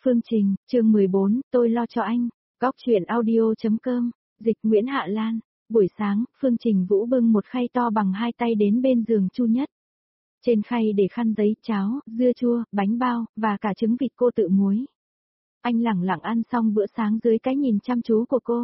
Phương Trình, chương 14, tôi lo cho anh. Góc truyện audio.com, dịch Nguyễn Hạ Lan. Buổi sáng, Phương Trình Vũ bưng một khay to bằng hai tay đến bên giường Chu Nhất. Trên khay để khăn giấy, cháo, dưa chua, bánh bao, và cả trứng vịt cô tự muối. Anh lẳng lặng ăn xong bữa sáng dưới cái nhìn chăm chú của cô.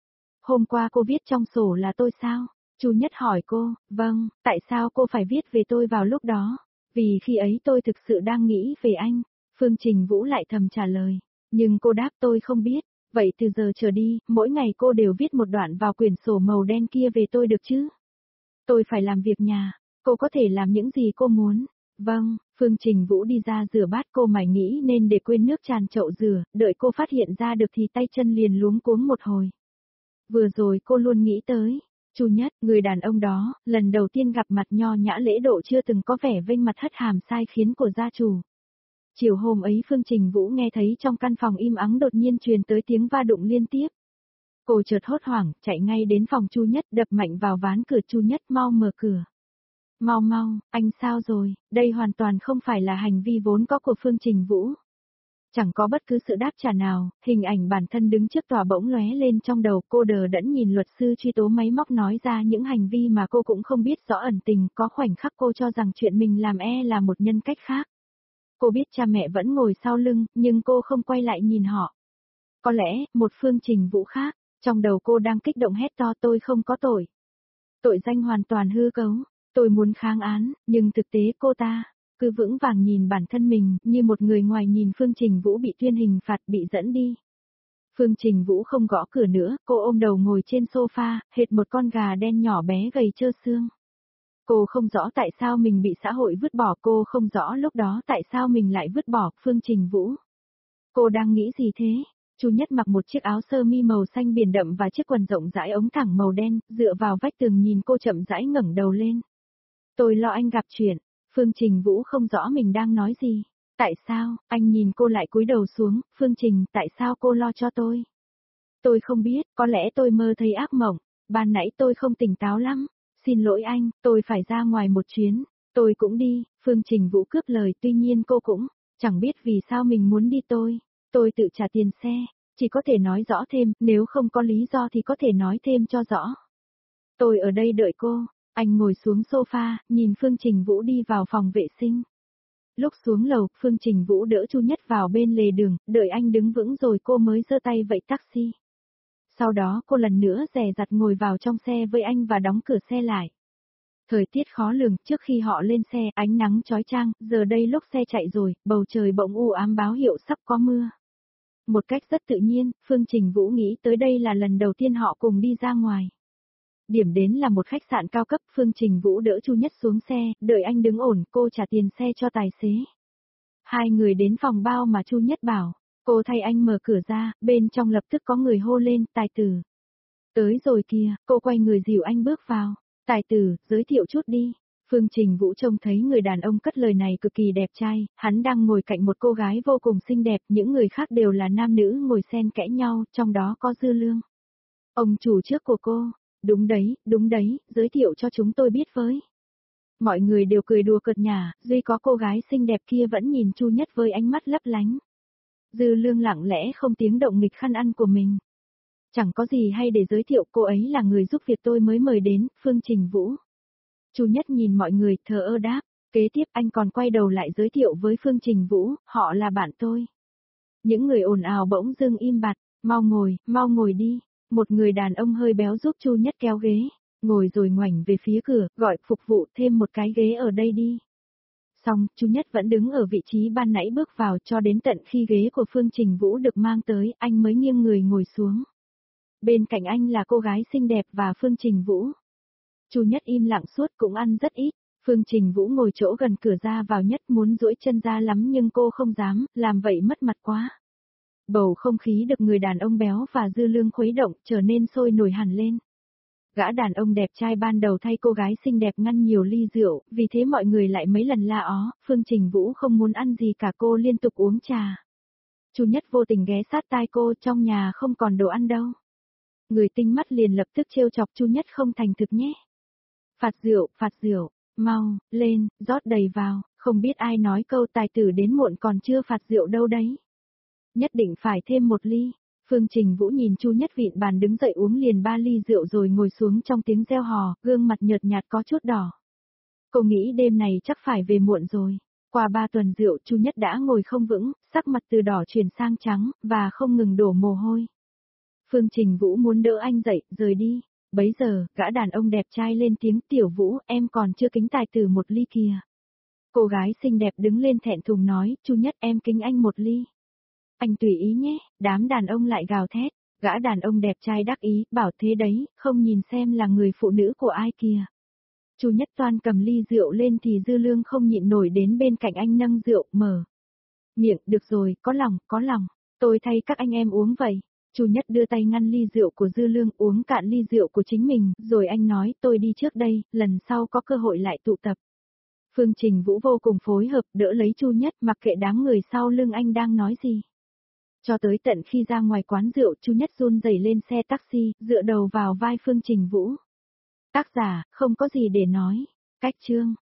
Hôm qua cô viết trong sổ là tôi sao? Chu Nhất hỏi cô, vâng, tại sao cô phải viết về tôi vào lúc đó? Vì khi ấy tôi thực sự đang nghĩ về anh. Phương Trình Vũ lại thầm trả lời, nhưng cô đáp tôi không biết, vậy từ giờ trở đi, mỗi ngày cô đều viết một đoạn vào quyển sổ màu đen kia về tôi được chứ? Tôi phải làm việc nhà, cô có thể làm những gì cô muốn. Vâng, Phương Trình Vũ đi ra rửa bát, cô mải nghĩ nên để quên nước tràn chậu rửa, đợi cô phát hiện ra được thì tay chân liền luống cuống một hồi. Vừa rồi cô luôn nghĩ tới Chu Nhất, người đàn ông đó, lần đầu tiên gặp mặt nho nhã lễ độ chưa từng có vẻ vênh mặt hất hàm sai khiến của gia chủ. Chiều hôm ấy Phương Trình Vũ nghe thấy trong căn phòng im ắng đột nhiên truyền tới tiếng va đụng liên tiếp. Cô chợt hốt hoảng, chạy ngay đến phòng Chu Nhất, đập mạnh vào ván cửa. Chu Nhất, mau mở cửa. Mau mau, anh sao rồi? Đây hoàn toàn không phải là hành vi vốn có của Phương Trình Vũ. Chẳng có bất cứ sự đáp trả nào, hình ảnh bản thân đứng trước tòa bỗng lóe lên trong đầu cô, đờ đẫn nhìn luật sư truy tố máy móc nói ra những hành vi mà cô cũng không biết rõ ẩn tình. Có khoảnh khắc cô cho rằng chuyện mình làm là một nhân cách khác. Cô biết cha mẹ vẫn ngồi sau lưng, nhưng cô không quay lại nhìn họ. Có lẽ, một Phương Trình Vũ khác, trong đầu cô đang kích động hét to, tôi không có tội. Tội danh hoàn toàn hư cấu, tôi muốn kháng án, nhưng thực tế cô ta cứ vững vàng nhìn bản thân mình, như một người ngoài nhìn Phương Trình Vũ bị tuyên hình phạt, bị dẫn đi. Phương Trình Vũ không gõ cửa nữa, cô ôm đầu ngồi trên sofa, hệt một con gà đen nhỏ bé gầy trơ xương. Cô không rõ tại sao mình bị xã hội vứt bỏ, cô không rõ lúc đó tại sao mình lại vứt bỏ Phương Trình Vũ. Cô đang nghĩ gì thế? Chu Nhất mặc một chiếc áo sơ mi màu xanh biển đậm và chiếc quần rộng rãi ống thẳng màu đen, dựa vào vách tường nhìn cô chậm rãi ngẩng đầu lên. Tôi lo anh gặp chuyện. Phương Trình Vũ không rõ mình đang nói gì. Tại sao? Anh nhìn cô lại cúi đầu xuống. Phương Trình, tại sao cô lo cho tôi? Tôi không biết, có lẽ tôi mơ thấy ác mộng. Ban nãy tôi không tỉnh táo lắm. Xin lỗi anh, tôi phải ra ngoài một chuyến. Tôi cũng đi. Phương Trình Vũ cướp lời, tuy nhiên cô cũng chẳng biết vì sao mình muốn đi. Tôi tự trả tiền xe. Chỉ có thể nói rõ thêm, nếu không có lý do thì có thể nói thêm cho rõ. Tôi ở đây đợi cô. Anh ngồi xuống sofa, nhìn Phương Trình Vũ đi vào phòng vệ sinh. Lúc xuống lầu, Phương Trình Vũ đỡ Chu Nhất vào bên lề đường, đợi anh đứng vững rồi cô mới giơ tay vẫy taxi. Sau đó cô lần nữa dè dặt ngồi vào trong xe với anh và đóng cửa xe lại. Thời tiết khó lường, trước khi họ lên xe, ánh nắng chói chang, giờ đây lúc xe chạy rồi, bầu trời bỗng u ám báo hiệu sắp có mưa. Một cách rất tự nhiên, Phương Trình Vũ nghĩ tới đây là lần đầu tiên họ cùng đi ra ngoài. Điểm đến là một khách sạn cao cấp. Phương Trình Vũ đỡ Chu Nhất xuống xe, đợi anh đứng ổn, cô trả tiền xe cho tài xế. Hai người đến phòng bao mà Chu Nhất bảo, cô thay anh mở cửa ra, bên trong lập tức có người hô lên, tài tử. Tới rồi kìa, cô quay người dìu anh bước vào. Tài tử, giới thiệu chút đi. Phương Trình Vũ trông thấy người đàn ông cất lời này cực kỳ đẹp trai, hắn đang ngồi cạnh một cô gái vô cùng xinh đẹp, những người khác đều là nam nữ ngồi xen kẽ nhau, trong đó có Dư Lương. Ông chủ trước của cô. Đúng đấy, giới thiệu cho chúng tôi biết với. Mọi người đều cười đùa cợt nhả, duy có cô gái xinh đẹp kia vẫn nhìn Chu Nhất với ánh mắt lấp lánh. Dư Lương lặng lẽ không tiếng động nghịch khăn ăn của mình. Chẳng có gì hay để giới thiệu, cô ấy là người giúp việc tôi mới mời đến, Phương Trình Vũ. Chu Nhất nhìn mọi người, thờ ơ đáp, kế tiếp anh còn quay đầu lại giới thiệu với Phương Trình Vũ, họ là bạn tôi. Những người ồn ào bỗng dưng im bặt, mau ngồi đi. Một người đàn ông hơi béo giúp Chu Nhất kéo ghế, ngồi rồi ngoảnh về phía cửa, gọi phục vụ thêm một cái ghế ở đây đi. Xong, Chu Nhất vẫn đứng ở vị trí ban nãy bước vào cho đến tận khi ghế của Phương Trình Vũ được mang tới, anh mới nghiêng người ngồi xuống. Bên cạnh anh là cô gái xinh đẹp và Phương Trình Vũ. Chu Nhất im lặng suốt cũng ăn rất ít. Phương Trình Vũ ngồi chỗ gần cửa ra vào nhất, muốn duỗi chân ra lắm nhưng cô không dám, làm vậy mất mặt quá. Bầu không khí được người đàn ông béo và Dư Lương khuấy động, trở nên sôi nổi hẳn lên. Gã đàn ông đẹp trai ban đầu thay cô gái xinh đẹp ngăn nhiều ly rượu, vì thế mọi người lại mấy lần la ó, Phương Trình Vũ không muốn ăn gì cả, cô liên tục uống trà. Chu Nhất vô tình ghé sát tai cô, trong nhà không còn đồ ăn đâu. Người tinh mắt liền lập tức trêu chọc Chu Nhất, không thành thực nhé. Phạt rượu, mau, lên, rót đầy vào, không biết ai nói câu tài tử đến muộn còn chưa phạt rượu đâu đấy. Nhất định phải thêm một ly. Phương Trình Vũ nhìn Chu Nhất vịn bàn đứng dậy uống liền 3 ly rượu rồi ngồi xuống trong tiếng reo hò, gương mặt nhợt nhạt có chút đỏ. Cô nghĩ đêm này chắc phải về muộn rồi. Qua 3 tuần rượu Chu Nhất đã ngồi không vững, sắc mặt từ đỏ chuyển sang trắng, và không ngừng đổ mồ hôi. Phương Trình Vũ muốn đỡ anh dậy, rời đi. Bấy giờ, gã đàn ông đẹp trai lên tiếng, Tiểu Vũ, em còn chưa kính tài tử một ly kìa. Cô gái xinh đẹp đứng lên thẹn thùng nói, Chu Nhất em kính anh một ly. Anh tùy ý nhé, đám đàn ông lại gào thét, gã đàn ông đẹp trai đắc ý, bảo thế đấy, không nhìn xem là người phụ nữ của ai kìa. Chu Nhất toan cầm ly rượu lên thì Dư Lương không nhịn nổi đến bên cạnh anh nâng rượu, mở miệng, được rồi, có lòng, tôi thay các anh em uống vậy. Chu Nhất đưa tay ngăn ly rượu của Dư Lương uống cạn ly rượu của chính mình, rồi anh nói tôi đi trước đây, lần sau có cơ hội lại tụ tập. Phương Trình Vũ vô cùng phối hợp đỡ lấy Chu Nhất mặc kệ đám người sau lưng anh đang nói gì. Cho tới tận khi ra ngoài quán rượu Chu Nhất run rẩy lên xe taxi, dựa đầu vào vai Phương Trình Vũ. Tác giả, không có gì để nói. Cách chương.